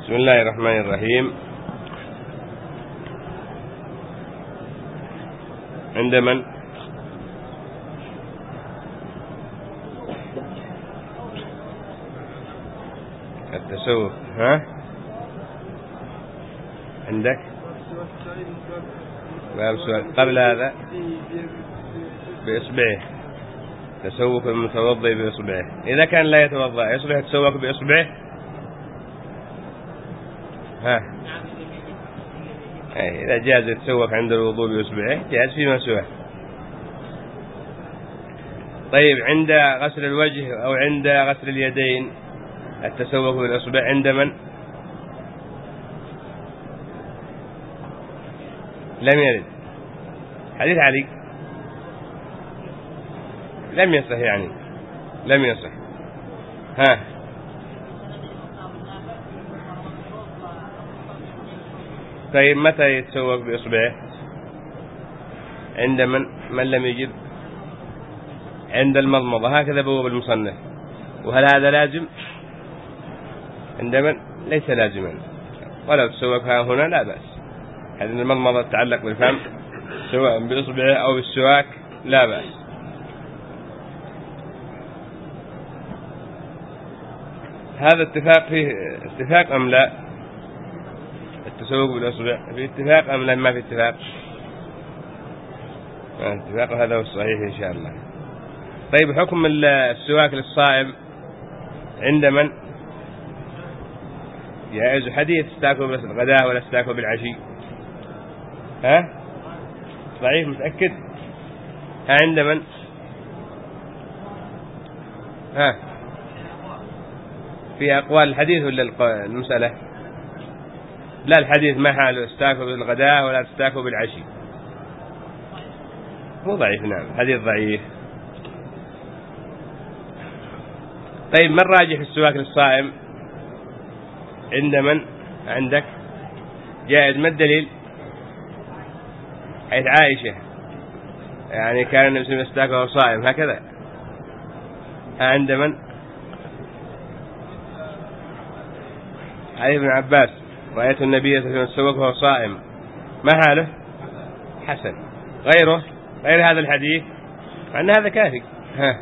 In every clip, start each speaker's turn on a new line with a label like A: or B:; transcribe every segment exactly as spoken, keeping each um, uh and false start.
A: بسم الله الرحمن الرحيم. عند من؟ التسوق. ها؟ عندك؟ باب سؤال قبل هذا بإصبعه، تسوق المتوضئ بإصبعه. إذا كان لا يتوضأ يصلح يتسوق بإصبعه؟ ها؟ إذا جاز يتسوق عند الوضوء بإصبعه جاز فيما سواه. طيب عند غسل الوجه أو عند غسل اليدين التسوق بالإصبع عند من؟ لم يرد حديث علي، لم يصح يعني لم يصح. ها؟ طيب متى يتسوق بإصبعه؟ عند من؟ من لم يجب؟ عند المضمضة، هكذا بواب المصنف. وهل هذا لازم؟ عند من؟ ليس لازما، ولو تسوق ها هنا لا بأس. هذه المضمضة تتعلق بالفم سواء بإصبعه أو بالسواك لا بأس. هذا اتفاق فيه اتفاق أم لا؟ التسوق بالإصبع في اتفاق أم لا؟ ما في اتفاق؟ ما اتفاق، هذا هو الصحيح إن شاء الله. طيب حكم السواك للصائم عند من؟ جائز. حديث استاكوا بالغداء ولا استاكوا بالعشي. ها؟ ضعيف متأكد؟ ها عند من؟ ها؟ في أقوال الحديث ولا المسألة؟ لا الحديث ما حاله استاكوا بالغداء ولا استاكوا بالعشي. مو ضعيف، نعم حديث ضعيف. طيب من راجح السواك للصائم عند من؟ عندك؟ جائز. ما الدليل؟ حيث عائشة يعني كان النبي صلى الله عليه وسلم يستاك وهو صائم هكذا. عند من؟ علي بن عباس رأيت النبي صلى الله عليه وسلم يستاك وهو صائم. ما حاله؟ حسن. غيره غير هذا الحديث مع أن هذا كافي. ها؟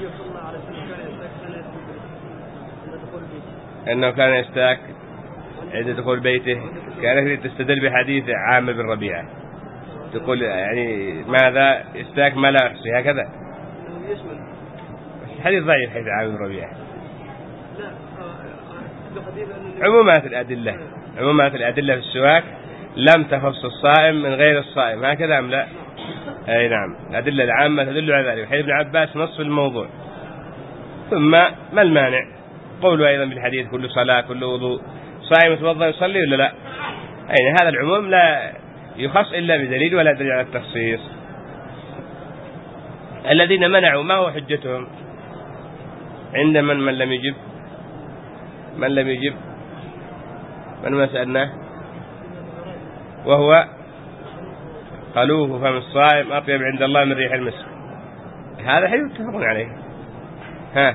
A: أنه كان يستاك عند دخول بيته. كانت تستدل بحديث عامر بن ربيعة تقول يعني ماذا يستاك ما لا يحصي هكذا. حديث ضعيف حديث عامر بن ربيعة. عمومات الأدلة عمومات الأدلة في السواك لم تخص الصائم من غير الصائم هكذا أم لا؟ أي نعم، الأدلة العامة تدل على ذلك. حديث ابن عباس نص في الموضوع. ثم ما المانع؟ قولوا أيضا بالحديث كل صلاة كل وضوء صائم يتوضأ يصلي ولا لا؟ أي هذا العموم لا يخص إلا بدليل ولا دليل على التخصيص. الذين منعوا ما هو حجتهم؟ عند من؟ من لم يجب؟ من لم يجب؟ من ما سألناه؟ وهو قالوه فم الصائم أطيب عند الله من ريح المسك. هذا حديث متفق عليه. ها؟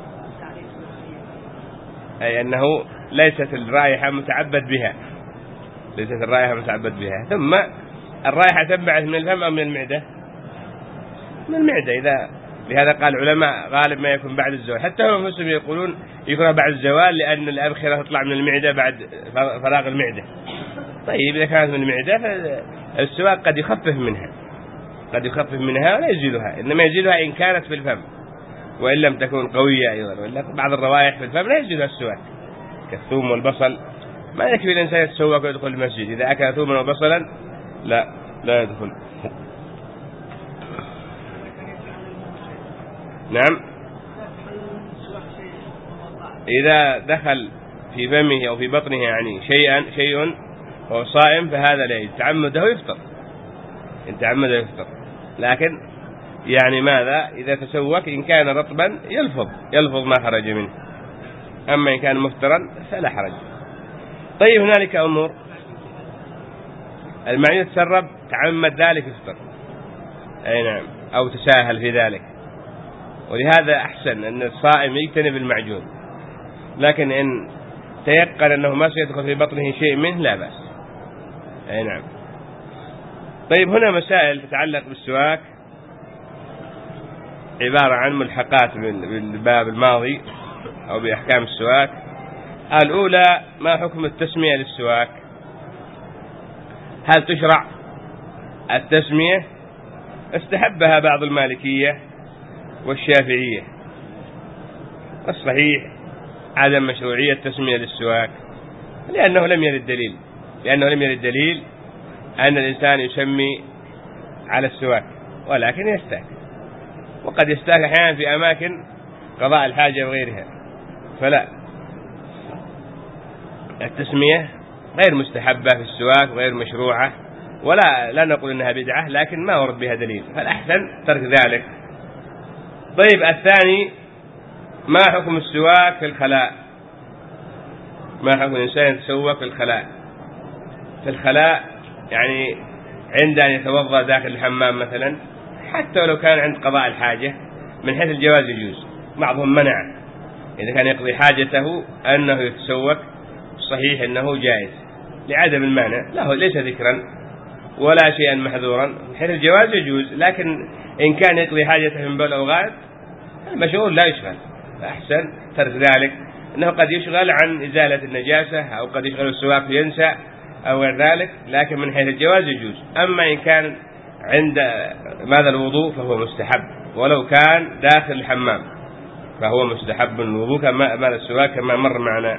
A: أي أنه ليست الرائحة متعبد بها ليست الرائحة متعبد بها. ثم الرائحة تنبعث من الفم أو من المعدة؟ من المعدة. إذا لهذا قال العلماء غالب ما يكون بعد الزوال. حتى هم مسلم يقولون يكون بعد الزوال لأن الأبخرة تطلع من المعدة بعد فراغ المعدة. طيب إذا كانت من المعدة فالسواك قد يخفف منها قد يخفف منها ولا يزيلها، إنما يزيلها إن كانت في الفم، وإن لم تكون قوية أيضا. ولا بعض الروائح في الفم لا يزيلها السواك كالثوم والبصل. ما يكفي الإنسان يتسوق ويدخل المسجد. إذا أكل ثوما وبصلا لا لا يدخل. نعم، إذا دخل في فمه أو في بطنه يعني شيئا شيء وهو صائم فهذا لا يتعمده يفطر إن تعمده يفطر. لكن يعني ماذا إذا تسوق؟ إن كان رطبا يلفظ يلفظ ما خرج منه، أما إن كان مفترا فلا حرج. طيب هنالك أمور. المعين يتسرب تعمد ذلك يفطر، أي نعم، أو تساهل في ذلك. ولهذا أحسن أن الصائم يجتنب المعجون. لكن إن تيقن أنه ما سيدخل في بطنه شيء منه لا بأس. أي نعم. طيب هنا مسائل تتعلق بالسواك عبارة عن ملحقات بالباب الماضي أو بأحكام السواك. الأولى: ما حكم التسمية للسواك؟ هل تشرع التسمية؟ استحبها بعض المالكية والشافعية. الصحيح عدم مشروعية التسمية للسواك، لأنه لم يرد دليل لأنه لم يرد دليل أن الإنسان يسمي على السواك، ولكن يستاك، وقد يستاك أحيانا في أماكن قضاء الحاجة وغيرها. فلا، التسمية غير مستحبة في السواك وغير مشروعة، ولا لا نقول إنها بدعة، لكن ما ورد بها دليل، فالأحسن ترك ذلك. طيب الثاني: ما حكم السواك في الخلاء؟ ما حكم الإنسان يتسوق في الخلاء؟ في الخلاء يعني عند أن يتوضأ داخل الحمام مثلا، حتى ولو كان عند قضاء الحاجة، من حيث الجواز يجوز. بعضهم منع إذا كان يقضي حاجته أنه يتسوق، صحيح أنه جائز لعدم المانع، له ليس ذكرا ولا شيئا محذورا، من حيث الجواز يجوز. لكن إن كان يقضي حاجته من بول أو غائط، المشغول لا يشغل، فأحسن ترك ذلك، أنه قد يشغل عن إزالة النجاسة، أو قد يشغل السواك ينسى أو غير ذلك، لكن من حيث الجواز يجوز. أما إن كان عند ماذا الوضوء فهو مستحب، ولو كان داخل الحمام فهو مستحب الوضوء كما ماذا السواك كما مر معنا.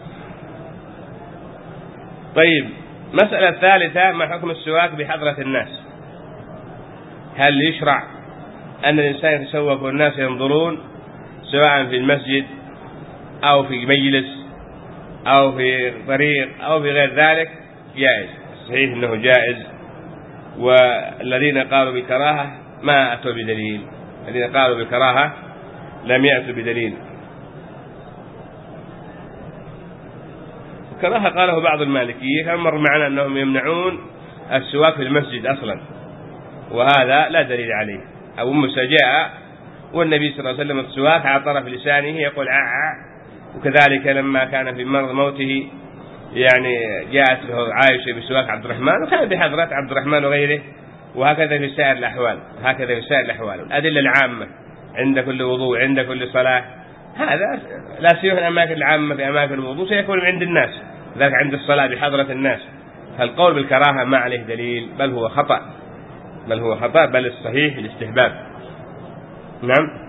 A: طيب مسألة ثالثة: ما حكم السواك بحضرة الناس؟ هل يشرع أن الإنسان يتسوق والناس ينظرون، سواء في المسجد أو في مجلس أو في طريق أو في غير ذلك؟ جائز، صحيح أنه جائز. والذين قالوا بكراهة ما أتوا بدليل، الذين قالوا بكراهة لم يأتوا بدليل. كراهة قاله بعض المالكية، كان مر معنا أنهم يمنعون السواك في المسجد أصلا، وهذا لا دليل عليه. أبو موسى جاء والنبي صلى الله عليه وسلم السواك على طرف لسانه يقول عع، وكذلك لما كان في مرض موته يعني جاءت له عائشة بسواك عبد الرحمن، وكان بحضرة عبد الرحمن وغيره، وهكذا في سائر الأحوال هكذا في سائر الأحوال. الأدلة العامة عند كل وضوء عند كل صلاة، هذا لا سيما الأماكن العامة في أماكن الوضوء سيكون عند الناس، ذلك عند الصلاة بحضرة الناس. فالقول بالكراهة ما عليه دليل، بل هو خطأ بل هو خطأ بل الصحيح الاستحباب. نعم.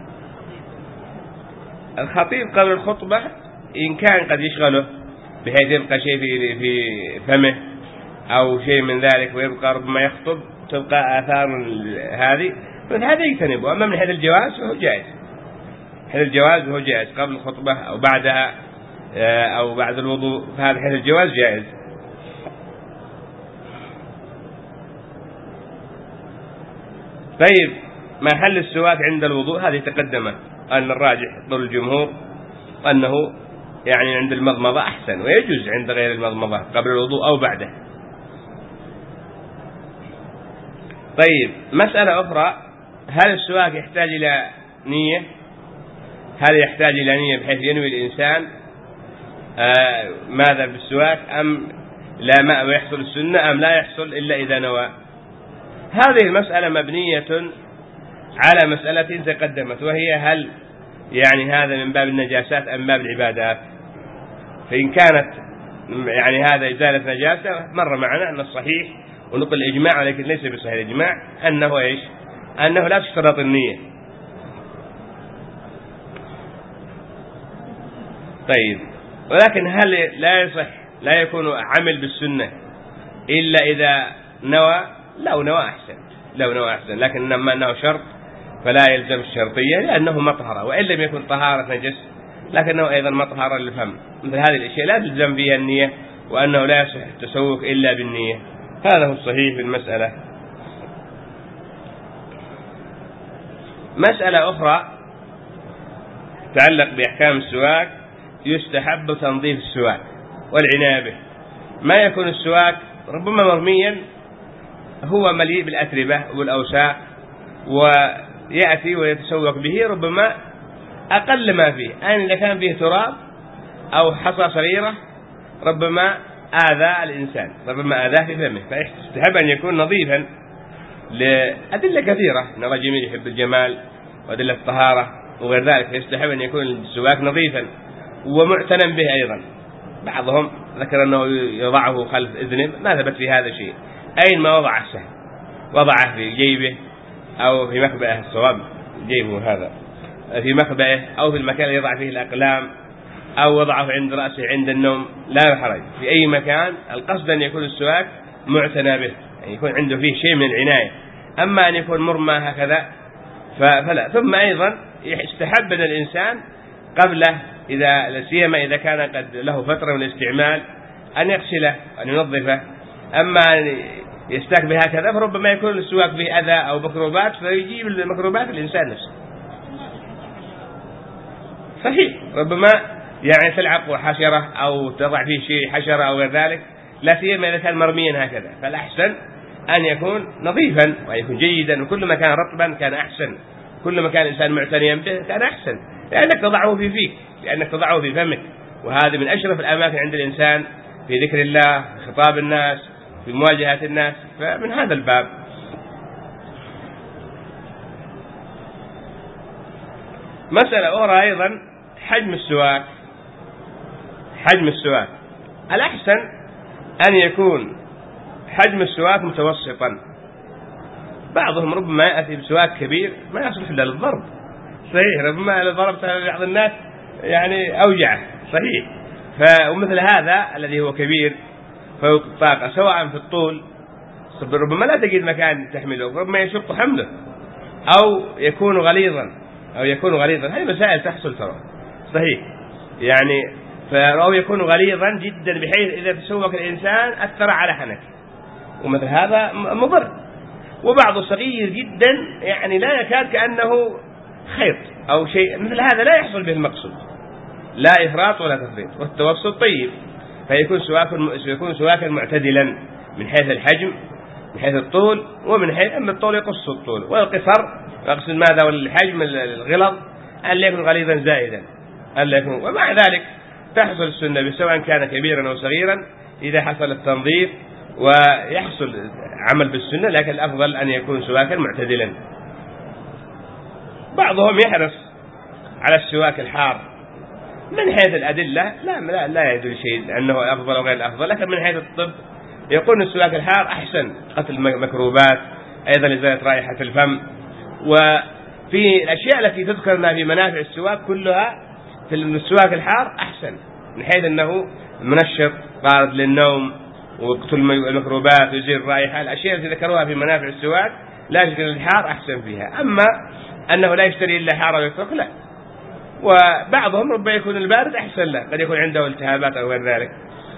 A: الخطيب قبل الخطبة إن كان قد يشغله بحيث يبقى شيء في في فمه أو شيء من ذلك ويبقى ربما يخطب تبقى آثار هذه، فهذا يجتنبه. أما من حيث الجواز فهو جائز، حيث الجواز فهو جائز قبل الخطبة أو بعدها أو بعد الوضوء، فهذا حيث الجواز جائز. طيب محل السواك عند الوضوء هذه تقدمت أن الراجح قول الجمهور أنه يعني عند المضمضة أحسن، ويجوز عند غير المضمضة قبل الوضوء أو بعده. طيب مسألة أخرى: هل السواك يحتاج إلى نية؟ هل يحتاج إلى نية بحيث ينوي الإنسان آه ماذا بالسواك، أم لا ما ويحصل السنة أم لا يحصل إلا إذا نوى؟ هذه المسألة مبنية على مسألة تقدمت، وهي هل يعني هذا من باب النجاسات أم باب العبادات؟ فإن كانت يعني هذا إزالة نجاسة مر معنا أن الصحيح ونقل الإجماع، ولكن ليس بصحيح الإجماع، أنه إيش؟ أنه لا تشترط النية. طيب ولكن هل لا يصح لا يكون عمل بالسنة إلا إذا نوى؟ لو نوى أحسن لو نوى أحسن لكن لما أنه شرط فلا يلزم الشرطية، لأنه مطهرة، وإن لم يكن طهارة نجس لكنه أيضا مطهرة للفم. مثل هذه الأشياء لا تلزم فيها النية، وأنه لا يصح التسوق إلا بالنية. هذا هو الصحيح في المسألة. مسألة أخرى تتعلق بأحكام السواك: يستحب تنظيف السواك والعناية به. ما يكون السواك ربما مرميا هو مليء بالأتربة والأوساخ، ويأتي ويتسوق به ربما أقل ما فيه، أن إذا كان فيه تراب أو حصى صغيرة ربما آذى الإنسان، ربما آذاه في فمه، فيستحب أن يكون نظيفا لأدلة كثيرة، أن الله جميل يحب الجمال وأدلة الطهارة وغير ذلك، فيستحب أن يكون السواك نظيفا ومعتنى به أيضا. بعضهم ذكر أنه يضعه خلف إذنه، ما ثبت في هذا شيء. أين ما وضع السهم، وضعه في جيبه أو في مخبئه، الصواب جيبه هذا، في مخبئه أو في المكان اللي يضع فيه الأقلام، أو وضعه عند رأسه عند النوم، لا حرج، في أي مكان. القصد أن يكون السواك معتنى به، يعني يكون عنده فيه شيء من العناية. أما أن يكون مرمى هكذا فلا. ثم أيضا يستحب أن الإنسان قبله، إذا سيما إذا كان قد له فترة من الاستعمال، أن يغسله، أن ينظفه. أما أن يستاك بهكذا فربما يكون السواك به أذى أو ميكروبات، فيجيب الميكروبات الإنسان نفسه. صحيح، ربما يعني تلعق حشرة أو تضع فيه شيء حشرة أو غير ذلك، لا سيما إذا كان مرميا هكذا، فالأحسن أن يكون نظيفا ويكون جيدا، وكل ما كان رطبا كان أحسن، كل ما كان الإنسان معتنيا به كان أحسن، لأنك تضعه في فيك، لأنك تضعه في فمك، وهذا من أشرف الأماكن عند الإنسان في ذكر الله، في خطاب الناس، في مواجهة الناس. فمن هذا الباب. مسألة أخرى أيضا حجم السواك. حجم السواك الأحسن أن يكون حجم السواك متوسطا. بعضهم ربما يأتي بسواك كبير ما يصلح إلا للضرب، صحيح، ربما إذا ضربت بعض الناس يعني أوجعه، صحيح. فمثل هذا الذي هو كبير فوق الطاقة، سواء في الطول ربما لا تجد مكان تحمله، ربما يشق حمله، أو يكون غليظا أو يكون غليظا هذه مسائل تحصل ترى، صحيح يعني، أو يكون غليظا جدا بحيث إذا تسوق الإنسان أثر على حنك، ومثل هذا مضر. وبعض صغير جدا يعني لا يكاد كأنه خيط أو شيء، مثل هذا لا يحصل به المقصود، لا إفراط ولا تفريط، والتوسط طيب، فيكون سواك يكون سواكا معتدلا من حيث الحجم، من حيث الطول، ومن حيث أن الطول يقص الطول، والقصر يقصد ماذا، والحجم الغلظ أن لا يكون غليظا زائدا، أن لا يكون. ومع ذلك تحصل السنة سواء كان كبيرا أو صغيرا إذا حصل التنظيف ويحصل عمل بالسنة، لكن الأفضل أن يكون سواكا معتدلا. بعضهم يحرص على السواك الحار من حيث الأدلة، لا لا, لا يدل شيء أنه أفضل أو غير الأفضل، لكن من حيث الطب يكون السواك الحار أحسن، قتل الميكروبات، أيضا إزالة رائحة الفم. وفي الأشياء التي تذكرنا في منافع السواك كلها في السواك الحار أحسن، من حيث أنه منشط، قارب للنوم، وقتل الميكروبات ويزيل الرائحة. الأشياء التي ذكروها في منافع السواك لا شك أن الحار أحسن فيها. أما أنه لا يشتري إلا حار ويترك، لا. وبعضهم ربما يكون البارد أحسن له، قد يكون عنده التهابات أو غير ذلك.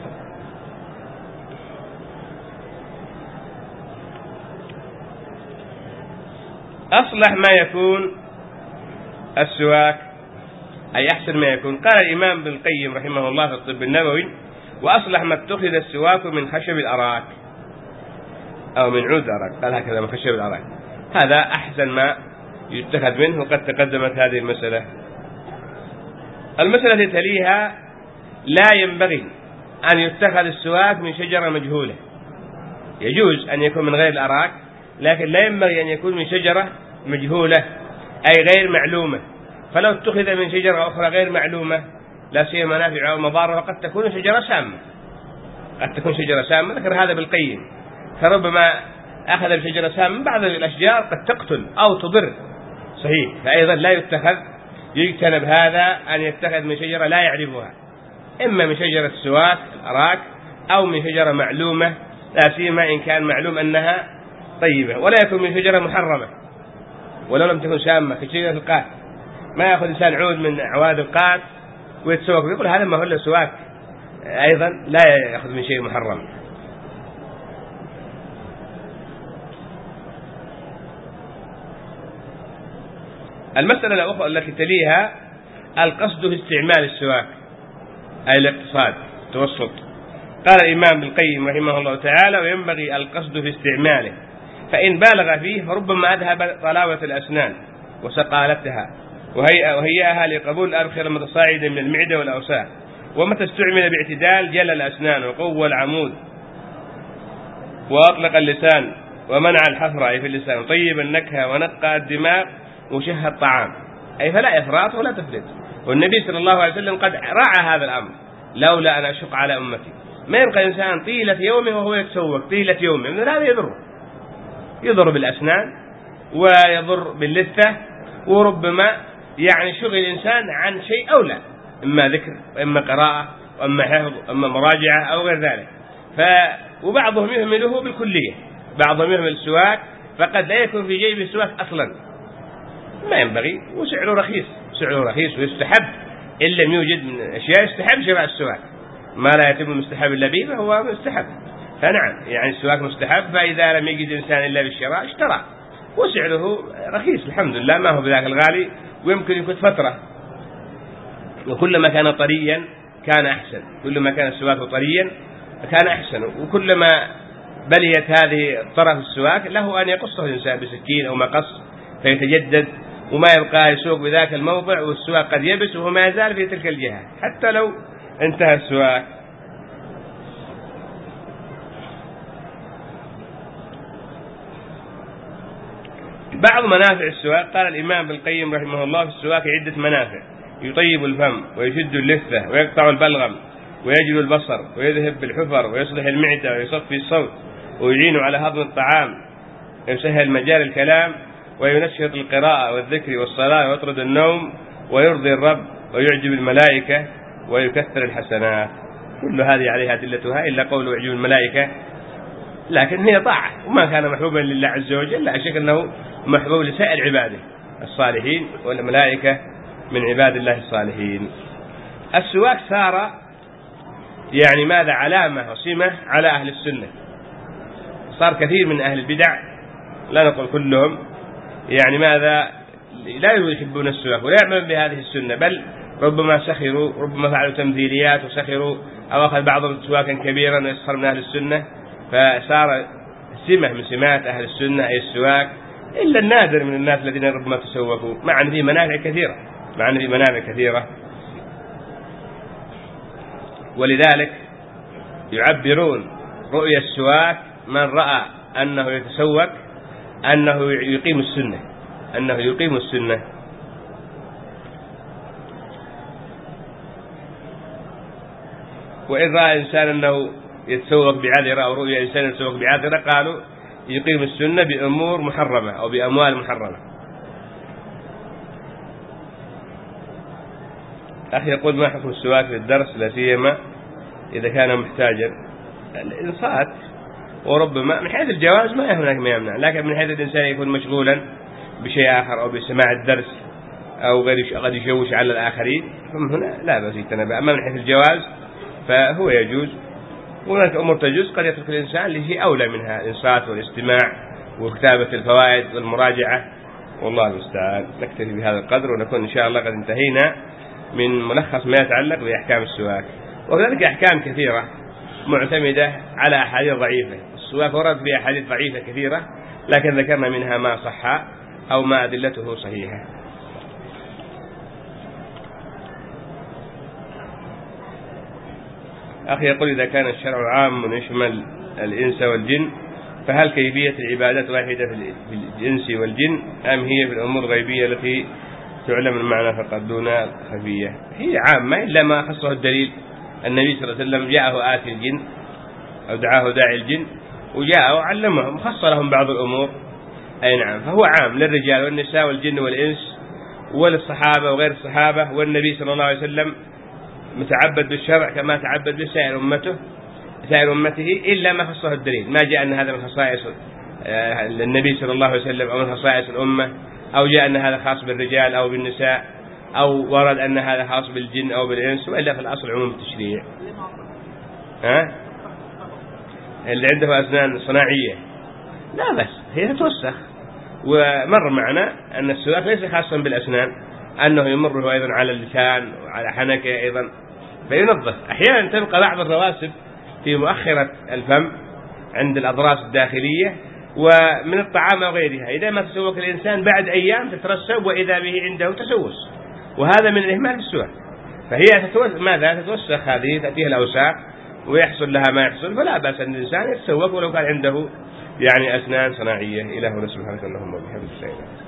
A: أصلح ما يكون السواك، أي أحسن ما يكون. قال الإمام ابن القيم رحمه الله في الطب النبوي: وأصلح ما اتخذ السواك من خشب الأراك أو من عود الأراك، قال هكذا من خشب الأراك، هذا أحسن ما يتخذ منه، وقد تقدمت هذه المسألة. المسألة تليها: لا ينبغي أن يتخذ السواك من شجرة مجهولة. يجوز أن يكون من غير الأراك، لكن لا ينبغي أن يكون من شجرة مجهولة أي غير معلومة. فلو اتخذ من شجرة أخرى غير معلومة لا سيما منافع أو مضار، وقد تكون شجرة سامة، قد تكون شجرة سامة، ذكر هذا بالقيم، فربما أخذ الشجرة سامة من بعض الأشجار قد تقتل أو تضر، صحيح، فأيضا لا يتخذ، يجتنب هذا أن يتخذ من شجرة لا يعرفها، إما من شجرة السواك الأراك أو من شجرة معلومة، لا سيما إن كان معلوم أنها طيبة، ولا يكون من شجرة محرمة ولو لم تكن سامة كشجرة القات. ما يأخذ إنسان عود من أعواد القات ويتسوق ويقول هذا ما هو إلا سواك، أيضا لا يأخذ من شيء محرم. المسألة الأخرى التي تليها: القصد في استعمال السواك، أي الاقتصاد، التوسط. قال الإمام ابن القيم رحمه الله تعالى: وينبغي القصد في استعماله، فإن بالغ فيه فربما أذهب طلاوة الأسنان وسقالتها وهيئها لقبول الأبخرة المتصاعدة من المعدة والأوساخ، ومتى استعمل باعتدال جل الأسنان وقوى العمود وأطلق اللسان ومنع الحفرة أي في اللسان وطيب النكهة ونقى الدماغ وشهى الطعام، أي فلا إفراط ولا تفريط. والنبي صلى الله عليه وسلم قد راعى هذا الأمر، لولا أن أشق على أمتي. ما يبقى إنسان طيلة يومه وهو يتسوق طيلة يومه، من هذا يضر يضر بالأسنان ويضر باللثة، وربما يعني شغل الإنسان عن شيء أولى، إما ذكر وإما قراءة وإما حفظ وإما مراجعة أو غير ذلك. ف وبعضهم يهمله بالكلية، بعضهم يهمل السواك، فقد لا يكون في جيب السواك أصلا، ما ينبغي، وسعره رخيص، سعره رخيص ويستحب إن لم يوجد من أشياء يستحب شراء السواك، ما لا يتم المستحب إلا به فهو مستحب. فنعم يعني السواك مستحب، فإذا لم يجد إنسان إلا بالشراء اشترى، وسعره رخيص الحمد لله، ما هو بذاك الغالي، ويمكن يكون فترة. وكلما كان طريا كان أحسن، كلما كان السواك طريا كان أحسن، وكلما بليت هذه طرف السواك له أن يقصه الإنسان بسكين أو مقص فيتجدد، وما يبقى يسوق بذاك الموضع والسواك قد يبس وهو ما يزال في تلك الجهة حتى لو انتهى السواك. بعض منافع السواك، قال الإمام ابن القيم رحمه الله في السواك عدة منافع: يطيب الفم ويشد اللثة ويقطع البلغم ويجلو البصر ويذهب بالحفر ويصلح المعدة ويصفي الصوت ويعين على هضم الطعام ويسهل مجال الكلام وينشط القراءة والذكر والصلاة ويطرد النوم ويرضي الرب ويعجب الملائكة ويكثر الحسنات. كل هذه عليها أدلتها إلا قول يعجب الملائكة، لكن هي طاعة وما كان محبوبا لله عز وجل، لا شك أنه محبوب لسائر عباده الصالحين، والملائكة من عباد الله الصالحين. السواك صار يعني ماذا علامة وسمة على أهل السنة، صار كثير من أهل البدع، لا نقول كلهم، يعني ماذا لا يحبون السواك ولا يعملون بهذه السنة، بل ربما سخروا، ربما فعلوا تمثيليات وسخروا، أو أخذ بعضهم سواكا كبيرا ويسخر من أهل السنة، فصار سمة من سمات أهل السنة أي السواك، إلا النادر من الناس الذين ربما تسوقوا، مع أن فيه منافع كثيرة، مع أن فيه منافع كثيرة. ولذلك يعبرون رؤية السواك من رأى أنه يتسوق أنه يقيم السنة، أنه يقيم السنة. وإن رأى إنسان أنه يتسوق بعذرة أو رؤية إنسان يتسوق بعذرة قالوا يقيم السنة بأمور محرمة أو بأموال محرمة. أخي يقول: ما حكم السواك في الدرس لا سيما إذا كان محتاجا؟ الإنصات، وربما من حيث الجواز ما هناك ما يمنع، لكن من حيث الإنسان يكون مشغولا بشيء آخر أو بسماع الدرس أو غير قد يشوش على الآخرين هنا لا بأس يتنبأ. أما من حيث الجواز فهو يجوز، وهناك أمور تجوز قد يترك الإنسان لشيء أولى منها، الإنصات والاستماع وكتابة الفوائد والمراجعة، والله المستعان. نكتفي بهذا القدر، ونكون إن شاء الله قد انتهينا من ملخص ما يتعلق بأحكام السواك. وكذلك أحكام كثيرة معتمدة على أحاديث ضعيفة، السواك ورد في أحاديث ضعيفة كثيرة، لكن ذكرنا منها ما صح أو ما أدلته صحيحة. أخي يقول: إذا كان الشرع عام يشمل الإنس والجن، فهل كيفية العبادات واحدة في الإنس والجن أم هي في الأمور الغيبية التي تعلم المعنى فقط دون خفية؟ هي عامة إلا ما خصه الدليل. النبي صلى الله عليه وسلم جاءه آتي الجن أو دعاه داعي الجن وجاءه وعلمهم، خص لهم بعض الأمور، أي نعم، فهو عام للرجال والنساء والجن والإنس وللصحابة وغير الصحابة. والنبي صلى الله عليه وسلم متعبد بالشرع كما تعبد بسائر أمته سائر أمته إلا ما خصه الدليل، ما جاء أن هذا من خصائص النبي صلى الله عليه وسلم أو من خصائص الأمة، أو جاء أن هذا خاص بالرجال أو بالنساء، أو ورد أن هذا خاص بالجن أو بالإنس، وإلا في الأصل عموم التشريع. ها؟ اللي عنده أسنان صناعية لا بس هي تتوسخ، ومر معنا أن السواك ليس خاصا بالأسنان، أنه يمره أيضا على اللسان وعلى حنكه أيضا فينظف. أحيانا تبقى بعض الرواسب في مؤخرة الفم عند الأضراس الداخلية ومن الطعام وغيرها، إذا ما تسوق الإنسان بعد أيام تترسب وإذا به عنده تسوس، وهذا من الإهمال في السواك. فهي تتوسخ، ماذا تتوسخ هذه، تأتيها الأوساخ ويحصل لها ما يحصل، فلا بأس أن الإنسان يتسوق ولو كان عنده يعني أسنان صناعية. إلى هنا سبحانك اللهم وبحمدك.